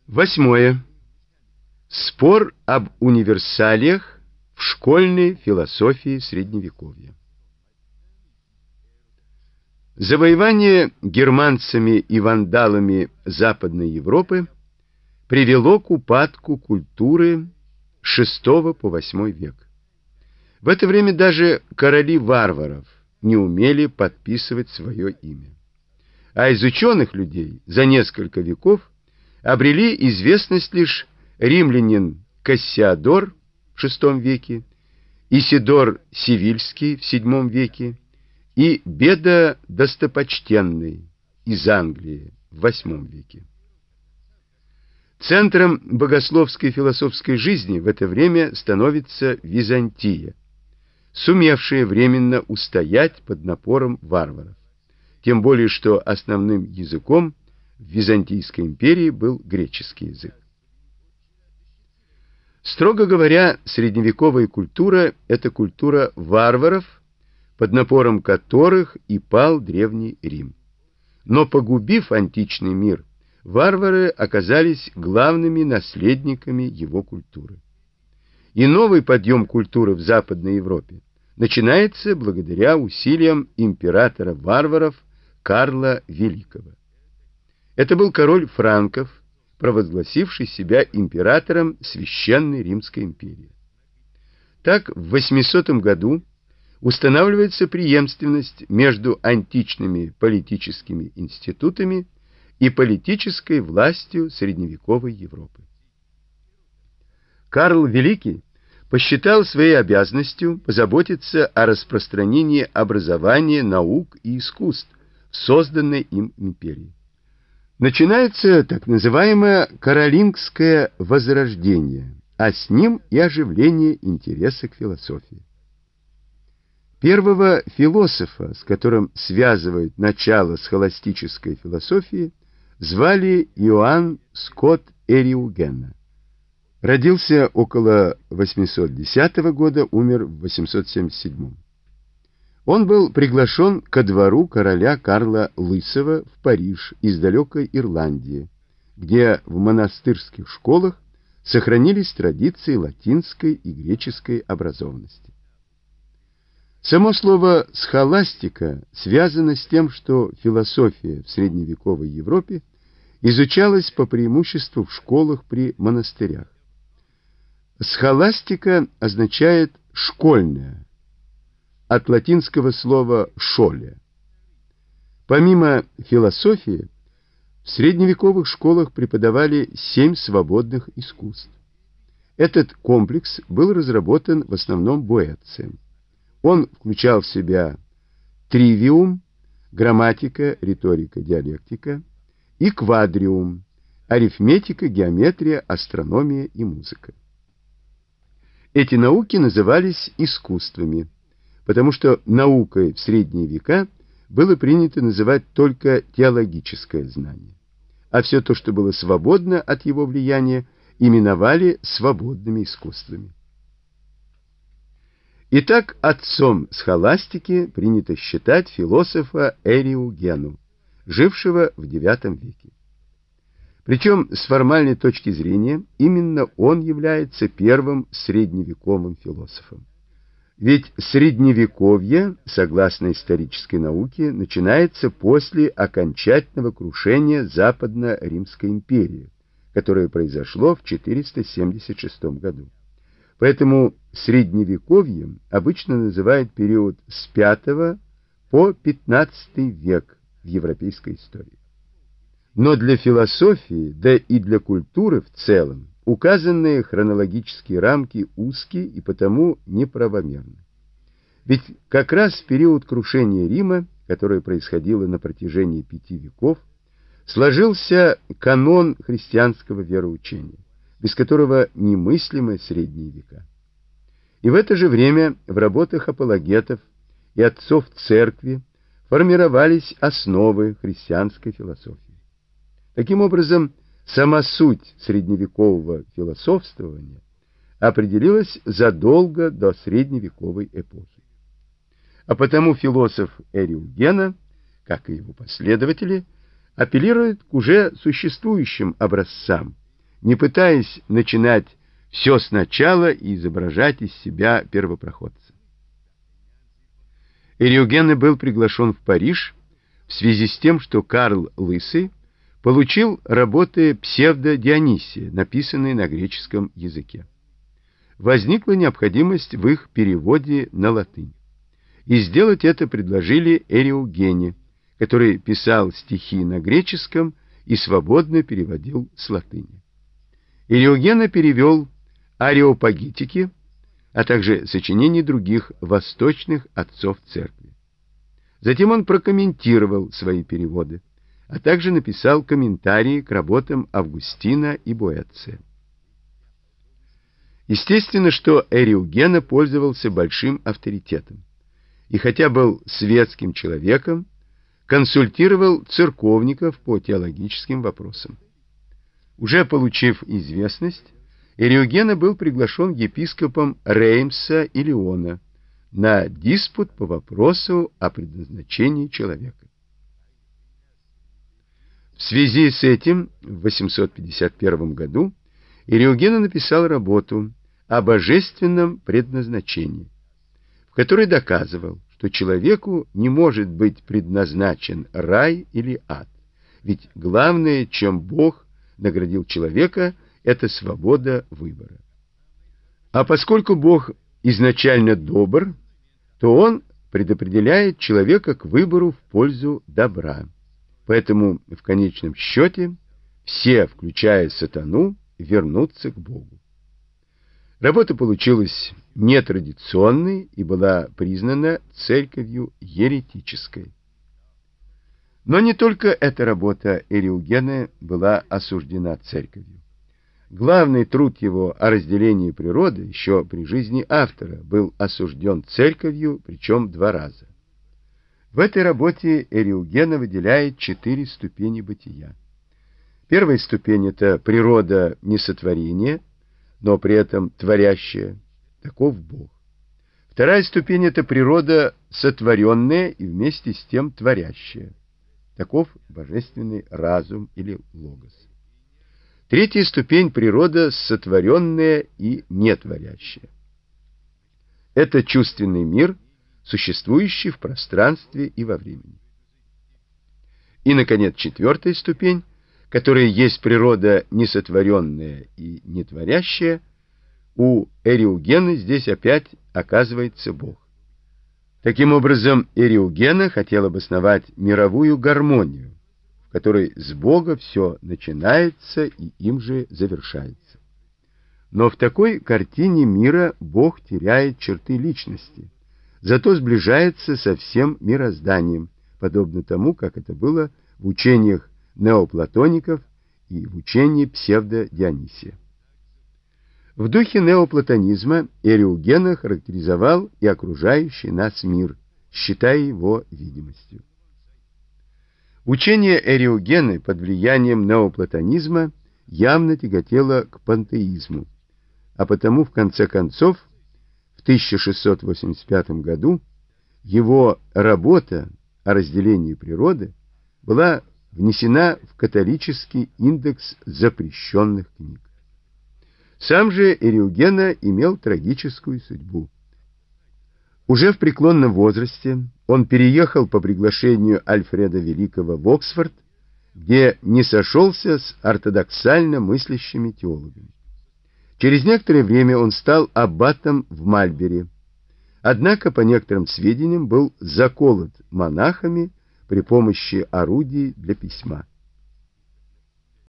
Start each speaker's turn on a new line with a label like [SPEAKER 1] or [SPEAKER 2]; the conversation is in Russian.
[SPEAKER 1] Восьмое. Спор об универсалиях в школьной философии Средневековья. Завоевание германцами и вандалами Западной Европы привело к упадку культуры с VI по VIII век. В это время даже короли варваров не умели подписывать свое имя. А из ученых людей за несколько веков обрели известность лишь римлянин Кассиодор в VI веке, Исидор Севильский в VII веке и Беда Достопочтенный из Англии в VIII веке. Центром богословской и философской жизни в это время становится Византия, сумевшая временно устоять под напором варваров, тем более что основным языком в Византийской империи был греческий язык. Строго говоря, средневековая культура – это культура варваров, под напором которых и пал Древний Рим. Но погубив античный мир, варвары оказались главными наследниками его культуры. И новый подъем культуры в Западной Европе начинается благодаря усилиям императора варваров Карла Великого. Это был король франков, провозгласивший себя императором Священной Римской империи. Так, в 800 году устанавливается преемственность между античными политическими институтами и политической властью средневековой Европы. Карл Великий посчитал своей обязанностью позаботиться о распространении образования, наук и искусств в созданной им империи. Начинается так называемое Каролингское возрождение, а с ним и оживление интереса к философии. Первого философа, с которым связывают начало схоластической философии, звали Иоанн Скотт Эриугена. Родился около 810 года, умер в 877. Он был приглашен ко двору короля Карла Лысого в Париж из далекой Ирландии, где в монастырских школах сохранились традиции латинской и греческой образованности. Само слово «схоластика» связано с тем, что философия в средневековой Европе изучалась по преимуществу в школах при монастырях. Схоластика означает «школьная», от латинского слова «шоле». Помимо философии, в средневековых школах преподавали 7 свободных искусств. Этот комплекс был разработан в основном Боэцием. Он включал в себя тривиум, грамматика, риторика, диалектика, и квадриум, арифметика, геометрия, астрономия и музыка. Эти науки назывались искусствами, потому что наукой в средние века было принято называть только теологическое знание, а все то, что было свободно от его влияния, именовали свободными искусствами. Итак, отцом схоластики принято считать философа Эриугену, жившего в IX веке. Причем, с формальной точки зрения, именно он является первым средневековым философом. Ведь средневековье, согласно исторической науке, начинается после окончательного крушения Западно-Римской империи, которое произошло в 476 году. Поэтому средневековьем обычно называют период с V по XV век в европейской истории. Но для философии, да и для культуры в целом, указанные хронологические рамки узкие и потому неправомерны. Ведь как раз в период крушения Рима, которое происходило на протяжении 5 веков, сложился канон христианского вероучения, без которого немыслимы средние века. И в это же время в работах апологетов и отцов церкви формировались основы христианской философии. Таким образом, сама суть средневекового философствования определилась задолго до средневековой эпохи. А потому философ Эриугена, как и его последователи, апеллирует к уже существующим образцам не пытаясь начинать все сначала и изображать из себя первопроходца. Эриогене был приглашен в Париж в связи с тем, что Карл Лысый получил работы псевдо-Дионисия, написанные на греческом языке. Возникла необходимость в их переводе на латынь. И сделать это предложили Эриогене, который писал стихи на греческом и свободно переводил с латыни. Эриогена перевел Ареопагитики, а также сочинения других восточных отцов церкви. Затем он прокомментировал свои переводы, а также написал комментарии к работам Августина и Боэция. Естественно, что Эриогена пользовался большим авторитетом, и хотя был светским человеком, консультировал церковников по теологическим вопросам. Уже получив известность, Эриогена был приглашен епископом Реймса и Лиона на диспут по вопросу о предназначении человека. В связи с этим в 851 году Эриогена написал работу о божественном предназначении, в которой доказывал, что человеку не может быть предназначен рай или ад, ведь главное, чем Бог наградил человека, это свобода выбора. А поскольку Бог изначально добр, то Он предопределяет человека к выбору в пользу добра. Поэтому в конечном счете все, включая сатану, вернутся к Богу. Работа получилась нетрадиционной и была признана церковью еретической. Но не только эта работа Эриогена была осуждена церковью. Главный труд его о разделении природы еще при жизни автора был осужден церковью, причем 2 раза. В этой работе Эриогена выделяет 4 ступени бытия. Первая ступень — это природа несотворения, но при этом творящая, таков Бог. Вторая ступень — это природа сотворенная и вместе с тем творящая, таков божественный разум или логос. Третья ступень — природа сотворенная и нетворящая. Это чувственный мир, существующий в пространстве и во времени. И, наконец, 4-я ступень, которая есть природа несотворенная и нетворящая, у Эриогена здесь опять оказывается Бог. Таким образом, Эриогена хотел обосновать мировую гармонию, в которой с Бога все начинается и им же завершается. Но в такой картине мира Бог теряет черты личности, зато сближается со всем мирозданием, подобно тому, как это было в учениях неоплатоников и в учении псевдо-Дионисия. В духе неоплатонизма Эриогена характеризовал и окружающий нас мир, считая его видимостью. Учение Эриогены под влиянием неоплатонизма явно тяготело к пантеизму, а потому в конце концов в 1685 году его работа о разделении природы была внесена в католический индекс запрещенных книг. Сам же Эриогена имел трагическую судьбу. Уже в преклонном возрасте он переехал по приглашению Альфреда Великого в Оксфорд, где не сошелся с ортодоксально мыслящими теологами. Через некоторое время он стал аббатом в Мальбери, однако, по некоторым сведениям, был заколот монахами при помощи орудий для письма.